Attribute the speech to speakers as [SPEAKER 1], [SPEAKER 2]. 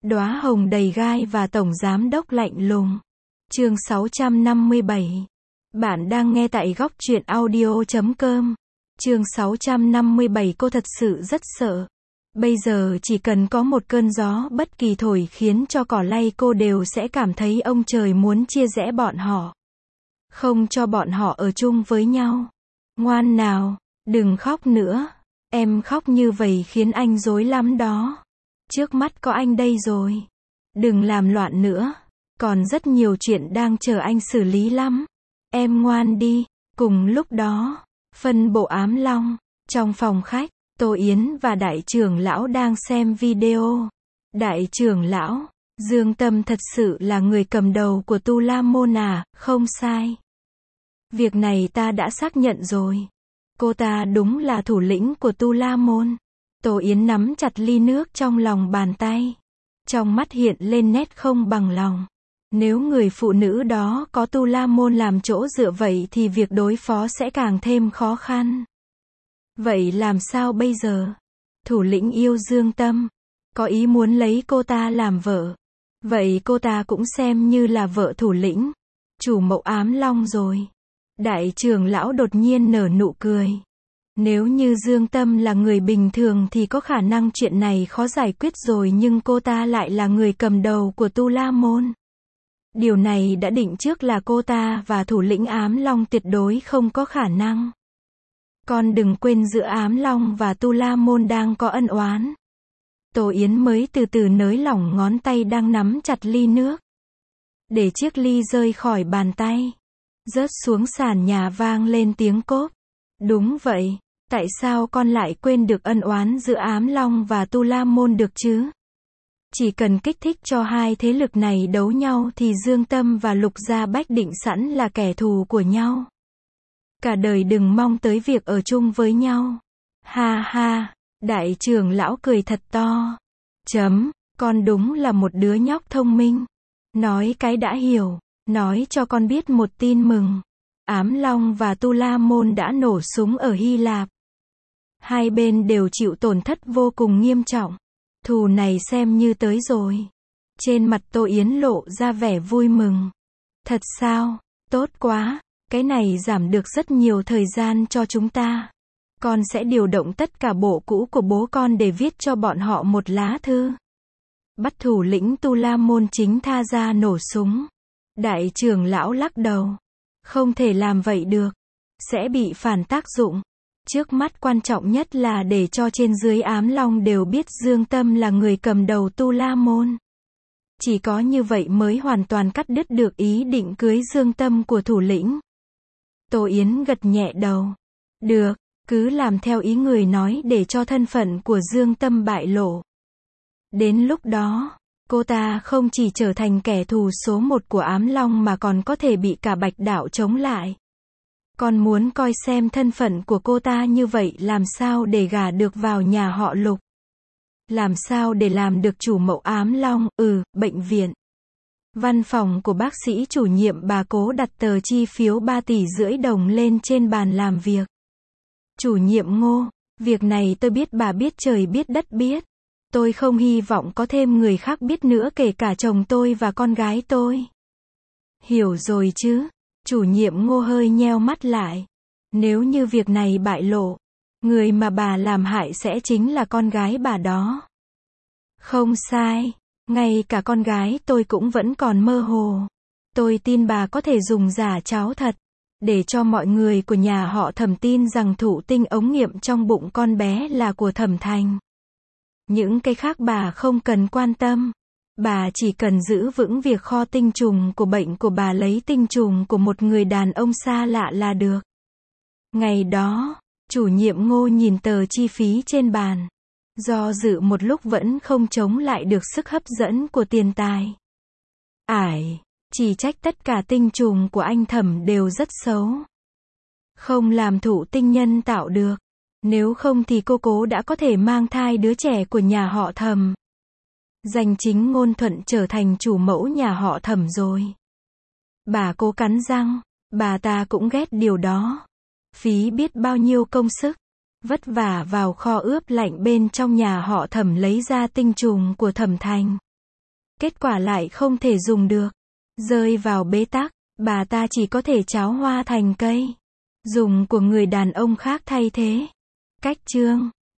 [SPEAKER 1] Đóa hồng đầy gai và tổng giám đốc lạnh lùng. Chương 657. Bạn đang nghe tại góc truyện audio.com. Chương 657. Cô thật sự rất sợ. Bây giờ chỉ cần có một cơn gió bất kỳ thổi khiến cho cỏ lay cô đều sẽ cảm thấy ông trời muốn chia rẽ bọn họ. Không cho bọn họ ở chung với nhau. Ngoan nào, đừng khóc nữa. Em khóc như vậy khiến anh rối lắm đó. Trước mắt có anh đây rồi. Đừng làm loạn nữa. Còn rất nhiều chuyện đang chờ anh xử lý lắm. Em ngoan đi. Cùng lúc đó, phân bộ Ám Long. Trong phòng khách, Tô Yến và đại trưởng lão đang xem video. Đại trưởng lão, Dương Tâm thật sự là người cầm đầu của Tu La Môn à? Không sai. Việc này ta đã xác nhận rồi. Cô ta đúng là thủ lĩnh của Tu La Môn. Tô Yến nắm chặt ly nước trong lòng bàn tay. Trong mắt hiện lên nét không bằng lòng. Nếu người phụ nữ đó có Tu La Môn làm chỗ dựa vậy thì việc đối phó sẽ càng thêm khó khăn. Vậy làm sao bây giờ? Thủ lĩnh yêu Dương Tâm. Có ý muốn lấy cô ta làm vợ. Vậy cô ta cũng xem như là vợ thủ lĩnh. Chủ mẫu Ám Long rồi. Đại trưởng lão đột nhiên nở nụ cười. Nếu như Dương Tâm là người bình thường thì có khả năng chuyện này khó giải quyết rồi, nhưng cô ta lại là người cầm đầu của Tu La Môn. Điều này đã định trước là cô ta và thủ lĩnh Ám Long tuyệt đối không có khả năng. Con đừng quên giữa Ám Long và Tu La Môn đang có ân oán. Tô Yến mới từ từ nới lỏng ngón tay đang nắm chặt ly nước. Để chiếc ly rơi khỏi bàn tay. Rớt xuống sàn nhà vang lên tiếng cốp. Đúng vậy. Tại sao con lại quên được ân oán giữa Ám Long và Tu La Môn được chứ? Chỉ cần kích thích cho hai thế lực này đấu nhau thì Dương Tâm và Lục Gia Bách định sẵn là kẻ thù của nhau. Cả đời đừng mong tới việc ở chung với nhau. Ha ha, đại trưởng lão cười thật to. Con đúng là một đứa nhóc thông minh. Nói cái đã hiểu, nói cho con biết một tin mừng. Ám Long và Tu La Môn đã nổ súng ở Hy Lạp. Hai bên đều chịu tổn thất vô cùng nghiêm trọng. Thù này xem như tới rồi. Trên mặt Tô Yến lộ ra vẻ vui mừng. Thật sao? Tốt quá. Cái này giảm được rất nhiều thời gian cho chúng ta. Con sẽ điều động tất cả bộ cũ của bố con để viết cho bọn họ một lá thư. Bắt thủ lĩnh Tu La Môn chính tha ra nổ súng. Đại trưởng lão lắc đầu. Không thể làm vậy được. Sẽ bị phản tác dụng. Trước mắt quan trọng nhất là để cho trên dưới Ám Long đều biết Dương Tâm là người cầm đầu Tu La Môn. Chỉ có như vậy mới hoàn toàn cắt đứt được ý định cưới Dương Tâm của thủ lĩnh. Tô Yến gật nhẹ đầu. Được, cứ làm theo ý người nói để cho thân phận của Dương Tâm bại lộ. Đến lúc đó, cô ta không chỉ trở thành kẻ thù số một của Ám Long mà còn có thể bị cả Bạch Đạo chống lại. Con muốn coi xem thân phận của cô ta như vậy làm sao để gả được vào nhà họ Lục. Làm sao để làm được chủ mẫu Ám Long, bệnh viện. Văn phòng của bác sĩ chủ nhiệm bà Cố đặt tờ chi phiếu 3,5 tỷ đồng lên trên bàn làm việc. Chủ nhiệm Ngô, việc này tôi biết, bà biết trời biết đất biết. Tôi không hy vọng có thêm người khác biết nữa, kể cả chồng tôi và con gái tôi. Hiểu rồi chứ? Chủ nhiệm Ngô hơi nheo mắt lại. Nếu như việc này bại lộ, người mà bà làm hại sẽ chính là con gái bà đó. Không sai. Ngay cả con gái tôi cũng vẫn còn mơ hồ. Tôi tin bà có thể dùng giả cháu thật. Để cho mọi người của nhà họ Thẩm tin rằng thụ tinh ống nghiệm trong bụng con bé là của Thẩm Thành. Những cái khác bà không cần quan tâm. Bà chỉ cần giữ vững việc kho tinh trùng của bệnh của bà, lấy tinh trùng của một người đàn ông xa lạ là được. Ngày đó, chủ nhiệm Ngô nhìn tờ chi phí trên bàn. Do dự một lúc vẫn không chống lại được sức hấp dẫn của tiền tài. Chỉ trách tất cả tinh trùng của anh Thẩm đều rất xấu. Không làm thụ tinh nhân tạo được. Nếu không thì cô Cố đã có thể mang thai đứa trẻ của nhà họ Thẩm. Danh chính ngôn thuận trở thành chủ mẫu nhà họ Thẩm rồi. Bà Cố cắn răng. Bà ta cũng ghét điều đó. Phí biết bao nhiêu công sức. Vất vả vào kho ướp lạnh bên trong nhà họ Thẩm lấy ra tinh trùng của Thẩm Thành. Kết quả lại không thể dùng được. Rơi vào bế tắc, bà ta chỉ có thể tráo hoa thành cây. Dùng của người đàn ông khác thay thế. Cách chương